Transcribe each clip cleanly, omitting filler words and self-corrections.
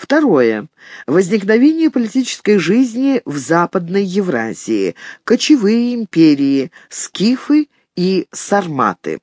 Второе. Возникновение политической жизни в Западной Евразии, кочевые империи, скифы и сарматы.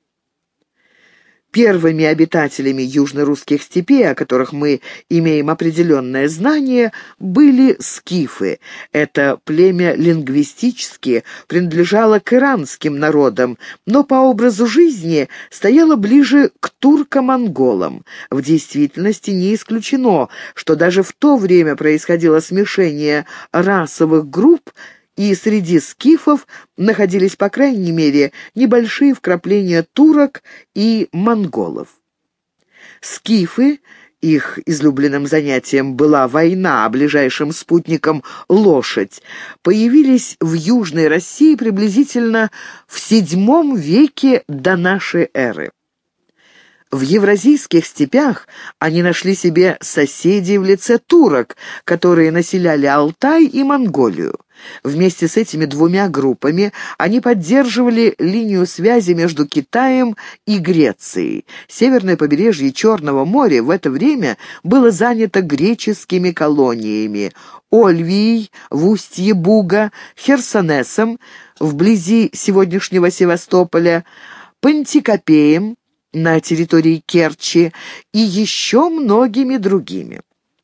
Первыми обитателями южно-русских степей, о которых мы имеем определенное знание, были скифы. Это племя лингвистически принадлежало к иранским народам, но по образу жизни стояло ближе к турко-монголам. В действительности не исключено, что даже в то время происходило смешение расовых групп, и среди скифов находились, по крайней мере, небольшие вкрапления турок и монголов. Скифы, их излюбленным занятием была война, а ближайшим спутником — лошадь, появились в Южной России приблизительно в VII веке до нашей эры. В евразийских степях они нашли себе соседей в лице турок, которые населяли Алтай и Монголию. Вместе с этими двумя группами они поддерживали линию связи между Китаем и Грецией. Северное побережье Черного моря в это время было занято греческими колониями: Ольвией в устье Буга, Херсонесом вблизи сегодняшнего Севастополя, Пантикопеем на территории Керчи и еще многими другими.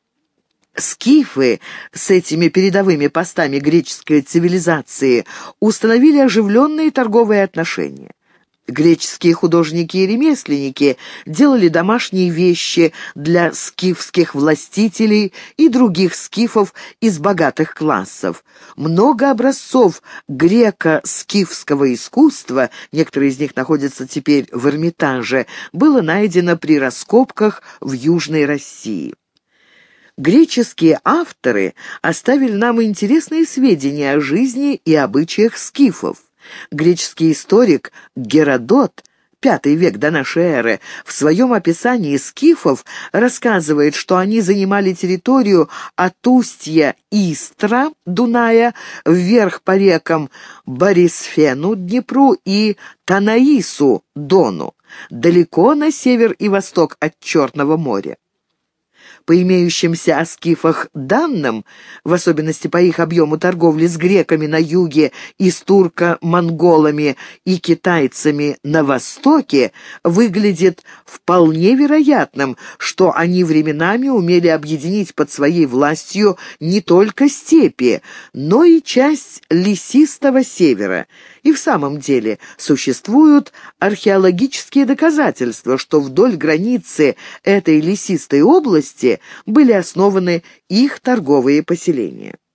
Скифы с этими передовыми постами греческой цивилизации установили оживленные торговые отношения. Греческие художники и ремесленники делали домашние вещи для скифских властителей и других скифов из богатых классов. Много образцов греко-скифского искусства, некоторые из них находятся теперь в Эрмитаже, было найдено при раскопках в Южной России. Греческие авторы оставили нам интересные сведения о жизни и обычаях скифов. Греческий историк Геродот, V век до нашей эры, в своем описании скифов рассказывает, что они занимали территорию от устья Истра, Дуная, вверх по рекам Борисфену, Днепру, и Танаису, Дону, далеко на север и восток от Черного моря. По имеющимся о скифах данным, в особенности по их объему торговли с греками на юге и с турко-монголами и китайцами на востоке, выглядит вполне вероятным, что они временами умели объединить под своей властью не только степи, но и часть лесистого севера. И в самом деле существуют археологические доказательства, что вдоль границы этой лесистой области были основаны их торговые поселения.